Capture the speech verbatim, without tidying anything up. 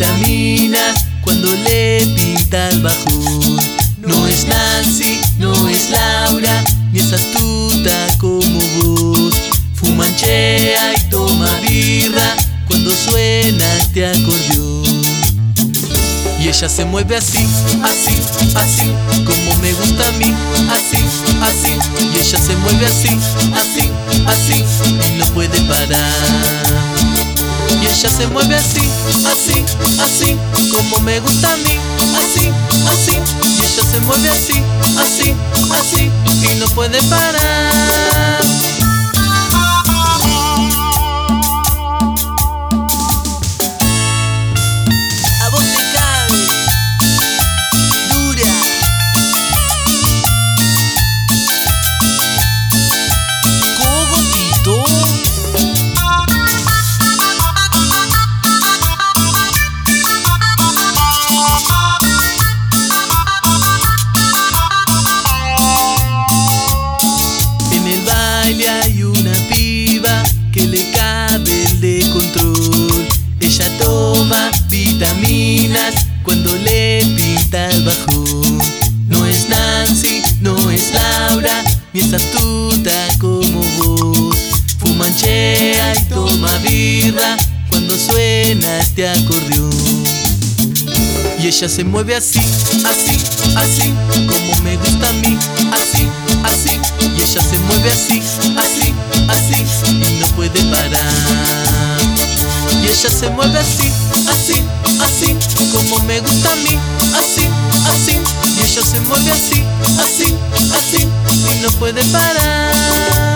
vitaminas cuando le pinta el bajón. No es Nancy, no es Laura, ni es astuta como vos. Fumanchea y toma birra cuando suena este acordeón. Y ella se mueve así, así, así, como me gusta a mí, así, así. Y ella se mueve así, así, así, y no puede parar. Y ella se mueve así, así, así, como me gusta a mí, así, así. Y ella se mueve así, así, así, y no puede parar. Hay una piba que le cabe el de control. Ella toma vitaminas cuando le pinta el bajón. No es Nancy, no es Laura, ni es astuta como vos. Fumanchea y toma birra cuando suena este acordeón. Y ella se mueve así, así, así, como me gusta a mí, así, así. Y ella se mueve así, así, así, y no puede parar. Y ella se mueve así, así, así, como me gusta a mí, así, así. Y ella se mueve así, así, así, y no puede parar.